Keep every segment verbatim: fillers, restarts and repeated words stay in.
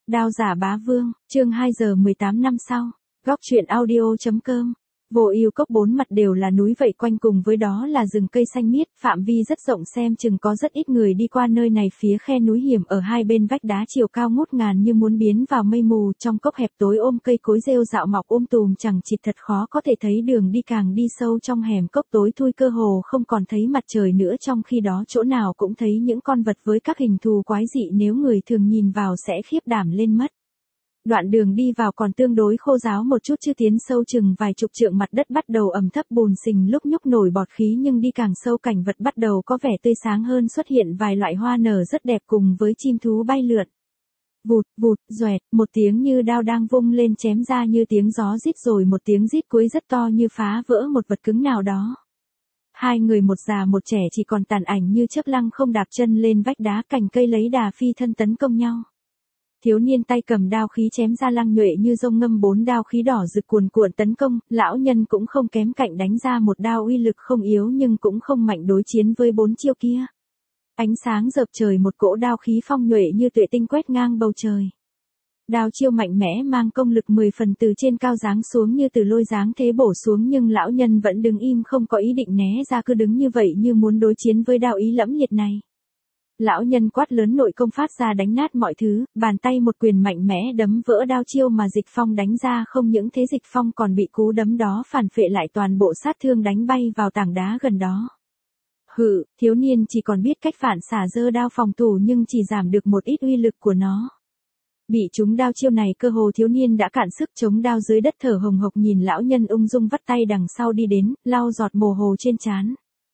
Đao giả bá vương, chương hai giờ mười tám năm sau. Góc truyện audio.com. Vô Ưu Cốc bốn mặt đều là núi vậy quanh cùng với đó là rừng cây xanh miết, phạm vi rất rộng xem chừng có rất ít người đi qua nơi này. Phía khe núi hiểm ở hai bên vách đá chiều cao ngút ngàn như muốn biến vào mây mù, trong cốc hẹp tối ôm cây cối rêu rạo mọc um tùm chẳng chịt, thật khó có thể thấy đường đi, càng đi sâu trong hẻm cốc tối thui cơ hồ không còn thấy mặt trời nữa, trong khi đó chỗ nào cũng thấy những con vật với các hình thù quái dị, nếu người thường nhìn vào sẽ khiếp đảm lên mất. Đoạn đường đi vào còn tương đối khô ráo một chút, chưa tiến sâu chừng vài chục trượng mặt đất bắt đầu ẩm thấp bùn xình lúc nhúc nổi bọt khí, nhưng đi càng sâu cảnh vật bắt đầu có vẻ tươi sáng hơn, xuất hiện vài loại hoa nở rất đẹp cùng với chim thú bay lượn. Vụt, vụt, doẹt, một tiếng như đao đang vung lên chém ra như tiếng gió rít, rồi một tiếng rít cuối rất to như phá vỡ một vật cứng nào đó. Hai người một già một trẻ chỉ còn tàn ảnh như chớp lăng không đạp chân lên vách đá, cành cây lấy đà phi thân tấn công nhau. Thiếu niên tay cầm đao khí chém ra lăng nhuệ như rông ngâm, bốn đao khí đỏ rực cuồn cuộn tấn công, lão nhân cũng không kém cạnh đánh ra một đao uy lực không yếu nhưng cũng không mạnh đối chiến với bốn chiêu kia. Ánh sáng rợp trời, một cỗ đao khí phong nhuệ như tuệ tinh quét ngang bầu trời. Đao chiêu mạnh mẽ mang công lực mười phần từ trên cao giáng xuống như từ lôi giáng thế bổ xuống, nhưng lão nhân vẫn đứng im không có ý định né ra, cứ đứng như vậy như muốn đối chiến với đao ý lẫm liệt này. Lão nhân quát lớn, nội công phát ra đánh nát mọi thứ, bàn tay một quyền mạnh mẽ đấm vỡ đao chiêu mà Dịch Phong đánh ra, không những thế Dịch Phong còn bị cú đấm đó phản phệ lại toàn bộ sát thương đánh bay vào tảng đá gần đó. Hự, thiếu niên chỉ còn biết cách phản xả giơ đao phòng thủ nhưng chỉ giảm được một ít uy lực của nó. Bị trúng đao chiêu này cơ hồ thiếu niên đã cạn sức chống đao dưới đất thở hồng hộc, nhìn lão nhân ung dung vắt tay đằng sau đi đến, lau giọt mồ hôi trên trán.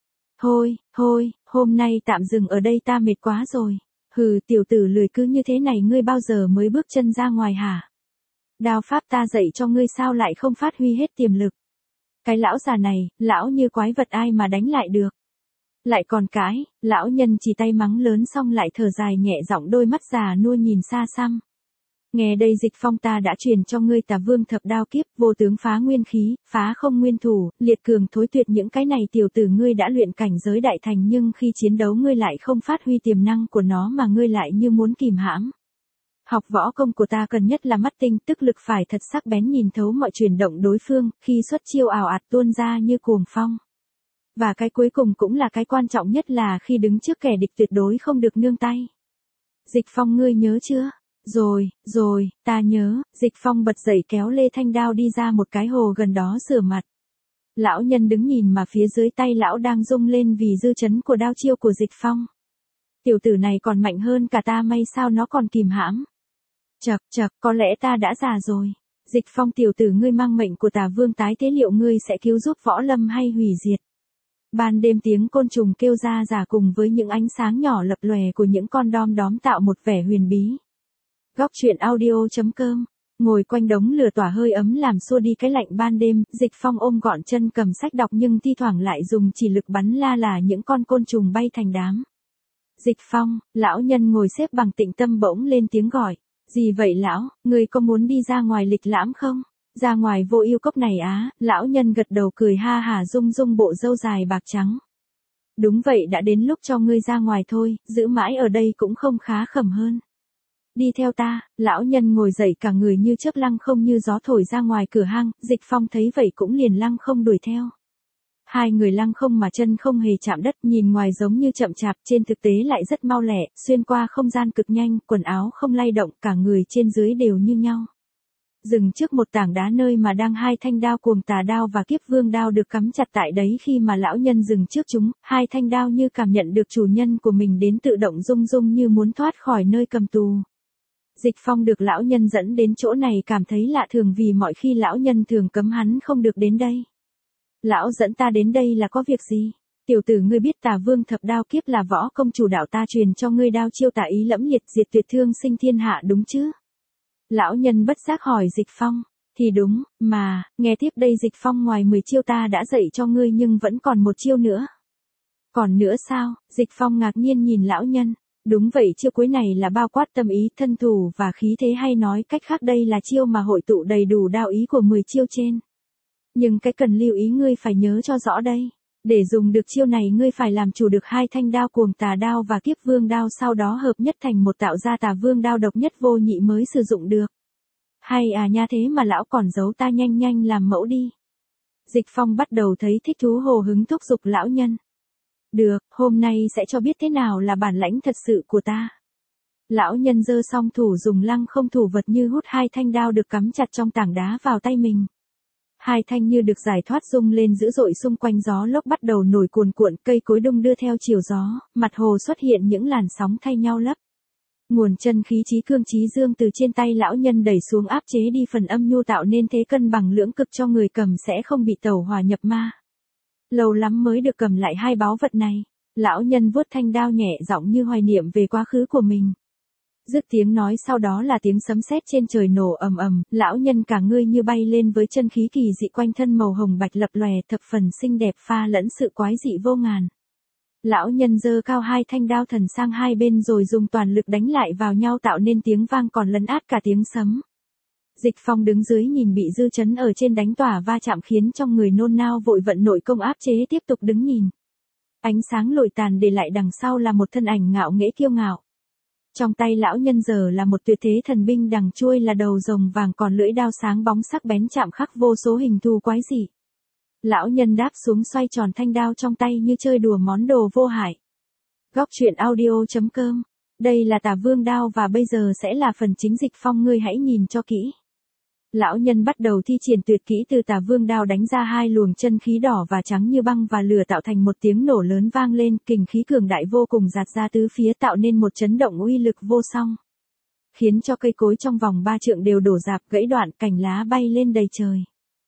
Thôi, thôi, hôm nay tạm dừng ở đây, ta mệt quá rồi. Hừ, tiểu tử lười cứ như thế này ngươi bao giờ mới bước chân ra ngoài hả? Đao pháp ta dạy cho ngươi sao lại không phát huy hết tiềm lực? Cái lão già này, lão như quái vật ai mà đánh lại được? Lại còn cãi, lão nhân chỉ tay mắng lớn xong lại thở dài nhẹ giọng, đôi mắt già nua nhìn xa xăm. Nghe đây Dịch Phong, ta đã truyền cho ngươi Tà Vương thập đao kiếp, vô tướng phá nguyên khí, phá không nguyên thủ, liệt cường thối tuyệt, những cái này tiểu tử ngươi đã luyện cảnh giới đại thành, nhưng khi chiến đấu ngươi lại không phát huy tiềm năng của nó mà ngươi lại như muốn kìm hãm. Học võ công của ta cần nhất là mắt tinh, tức lực phải thật sắc bén, nhìn thấu mọi chuyển động đối phương, khi xuất chiêu ào ạt tuôn ra như cuồng phong. Và cái cuối cùng cũng là cái quan trọng nhất là khi đứng trước kẻ địch tuyệt đối không được nương tay. Dịch Phong, ngươi nhớ chưa? Rồi, rồi, ta nhớ. Dịch Phong bật dậy kéo lê thanh đao đi ra một cái hồ gần đó rửa mặt. Lão nhân đứng nhìn mà phía dưới tay lão đang rung lên vì dư chấn của đao chiêu của Dịch Phong. Tiểu tử này còn mạnh hơn cả ta, may sao nó còn kìm hãm. Chậc chậc, có lẽ ta đã già rồi. Dịch Phong, tiểu tử ngươi mang mệnh của Tà Vương tái thế, liệu ngươi sẽ cứu giúp võ lâm hay hủy diệt? Ban đêm tiếng côn trùng kêu ra giả cùng với những ánh sáng nhỏ lập lòe của những con đom đóm tạo một vẻ huyền bí. Góc truyện audio.com. Ngồi quanh đống lửa tỏa hơi ấm làm xua đi cái lạnh ban đêm, Dịch Phong ôm gọn chân cầm sách đọc nhưng thi thoảng lại dùng chỉ lực bắn la là những con côn trùng bay thành đám. Dịch Phong, lão nhân ngồi xếp bằng tĩnh tâm bỗng lên tiếng gọi. Gì vậy lão, người có muốn đi ra ngoài lịch lãm không? Ra ngoài Vô Ưu Cốc này á? Lão nhân gật đầu cười ha hả rung rung bộ râu dài bạc trắng. Đúng vậy, đã đến lúc cho ngươi ra ngoài thôi, giữ mãi ở đây cũng không khá khẩm hơn. Đi theo ta. Lão nhân ngồi dậy cả người như chớp lăng không như gió thổi ra ngoài cửa hang, Dịch Phong thấy vậy cũng liền lăng không đuổi theo. Hai người lăng không mà chân không hề chạm đất, nhìn ngoài giống như chậm chạp, trên thực tế lại rất mau lẹ, xuyên qua không gian cực nhanh, quần áo không lay động, cả người trên dưới đều như nhau. Dừng trước một tảng đá nơi mà đang hai thanh đao Cuồng Tà đao và Kiếp Vương đao được cắm chặt tại đấy, khi mà lão nhân dừng trước chúng, hai thanh đao như cảm nhận được chủ nhân của mình đến tự động rung rung như muốn thoát khỏi nơi cầm tù. Dịch Phong được lão nhân dẫn đến chỗ này cảm thấy lạ thường vì mọi khi lão nhân thường cấm hắn không được đến đây. Lão dẫn ta đến đây là có việc gì? Tiểu tử, ngươi biết Tà Vương thập đao kiếp là võ công chủ đạo ta truyền cho ngươi, đao chiêu tà ý lẫm liệt, diệt tuyệt thương sinh thiên hạ, đúng chứ? Lão nhân bất giác hỏi Dịch Phong. Thì đúng, mà, nghe tiếp đây Dịch Phong, ngoài mười chiêu ta đã dạy cho ngươi nhưng vẫn còn một chiêu nữa. Còn nữa sao? Dịch Phong ngạc nhiên nhìn lão nhân. Đúng vậy, chiêu cuối này là bao quát tâm ý, thân thủ và khí thế, hay nói cách khác đây là chiêu mà hội tụ đầy đủ đao ý của mười chiêu trên. Nhưng cái cần lưu ý ngươi phải nhớ cho rõ đây. Để dùng được chiêu này ngươi phải làm chủ được hai thanh đao cuồng tà đao và kiếp vương đao, sau đó hợp nhất thành một tạo ra tà vương đao độc nhất vô nhị mới sử dụng được. Hay à nha, thế mà lão còn giấu ta, nhanh nhanh làm mẫu đi. Dịch Phong bắt đầu thấy thích thú, hồ hứng thúc giục lão nhân. Được, hôm nay sẽ cho biết thế nào là bản lãnh thật sự của ta. Lão nhân giơ song thủ dùng lăng không thủ vật như hút hai thanh đao được cắm chặt trong tảng đá vào tay mình. Hai thanh như được giải thoát rung lên dữ dội, xung quanh gió lốc bắt đầu nổi cuồn cuộn, cây cối đung đưa theo chiều gió, mặt hồ xuất hiện những làn sóng thay nhau lấp. Nguồn chân khí trí cương trí dương từ trên tay lão nhân đẩy xuống, áp chế đi phần âm nhu, tạo nên thế cân bằng lưỡng cực cho người cầm sẽ không bị tẩu hỏa nhập ma. Lâu lắm mới được cầm lại hai báu vật này. Lão nhân vuốt thanh đao nhẹ giọng như hoài niệm về quá khứ của mình. Dứt tiếng nói sau đó là tiếng sấm sét trên trời nổ ầm ầm, lão nhân cả người như bay lên với chân khí kỳ dị quanh thân màu hồng bạch lập lòe, thập phần xinh đẹp pha lẫn sự quái dị vô ngàn. Lão nhân giơ cao hai thanh đao thần sang hai bên rồi dùng toàn lực đánh lại vào nhau, tạo nên tiếng vang còn lấn át cả tiếng sấm. Dịch Phong đứng dưới nhìn bị dư chấn ở trên đánh tỏa va chạm khiến trong người nôn nao, vội vận nội công áp chế, tiếp tục đứng nhìn. Ánh sáng lồi tàn, để lại đằng sau là một thân ảnh ngạo nghễ kiêu ngạo. Trong tay lão nhân giờ là một tuyệt thế thần binh, đằng chuôi là đầu rồng vàng, còn lưỡi đao sáng bóng sắc bén chạm khắc vô số hình thù quái dị. Lão nhân đáp xuống xoay tròn thanh đao trong tay như chơi đùa món đồ vô hại. Góc truyện audio chấm com. Đây là Tà Vương đao và bây giờ sẽ là phần chính. Dịch Phong, ngươi hãy nhìn cho kỹ. Lão nhân bắt đầu thi triển tuyệt kỹ từ Tà Vương đao, đánh ra hai luồng chân khí đỏ và trắng như băng và lửa, tạo thành một tiếng nổ lớn vang lên, kình khí cường đại vô cùng dạt ra tứ phía, tạo nên một chấn động uy lực vô song, khiến cho cây cối trong vòng ba trượng đều đổ rạp gãy đoạn, cành lá bay lên đầy trời.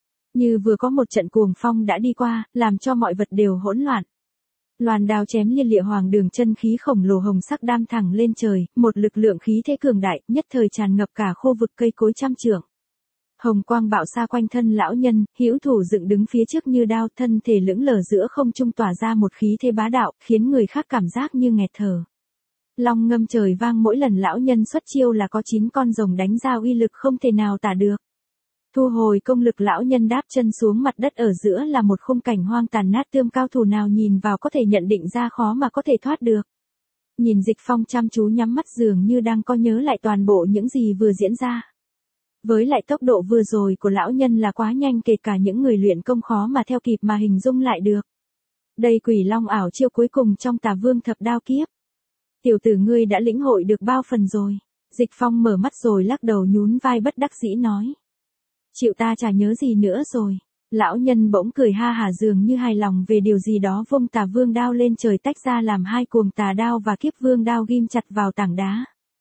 Như vừa có một trận cuồng phong đã đi qua, làm cho mọi vật đều hỗn loạn. Loan đao chém liên lịa, hoàng đường chân khí khổng lồ hồng sắc đam thẳng lên trời, một lực lượng khí thế cường đại, nhất thời tràn ngập cả khu vực cây cối trăm trượng. Hồng quang bạo xa quanh thân lão nhân, hữu thủ dựng đứng phía trước như đao, thân thể lững lờ giữa không trung tỏa ra một khí thế bá đạo, khiến người khác cảm giác như nghẹt thở. Long ngâm trời vang, mỗi lần lão nhân xuất chiêu là có chín con rồng đánh ra, uy lực không thể nào tả được. Thu hồi công lực, lão nhân đáp chân xuống mặt đất, ở giữa là một khung cảnh hoang tàn nát tươm, cao thủ nào nhìn vào có thể nhận định ra khó mà có thể thoát được. Nhìn Dịch Phong chăm chú nhắm mắt, dường như đang có nhớ lại toàn bộ những gì vừa diễn ra. Với lại tốc độ vừa rồi của lão nhân là quá nhanh, kể cả những người luyện công khó mà theo kịp mà hình dung lại được. Đây Quỷ Long ảo chiêu cuối cùng trong Tà Vương thập đao kiếp. Tiểu tử, ngươi đã lĩnh hội được bao phần rồi? Dịch Phong mở mắt rồi lắc đầu nhún vai bất đắc dĩ nói. Chịu, ta chả nhớ gì nữa rồi. Lão nhân bỗng cười ha hả, dường như hài lòng về điều gì đó, vung Tà Vương đao lên trời, tách ra làm hai, cuồng tà đao và kiếp vương đao ghim chặt vào tảng đá.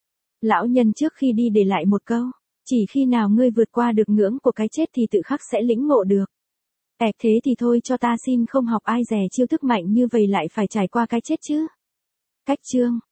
Lão nhân trước khi đi để lại một câu. Chỉ khi nào ngươi vượt qua được ngưỡng của cái chết thì tự khắc sẽ lĩnh ngộ được. Ẹc thế thì thôi, cho ta xin không học ai dè chiêu thức mạnh như vậy lại phải trải qua cái chết chứ. Cách chương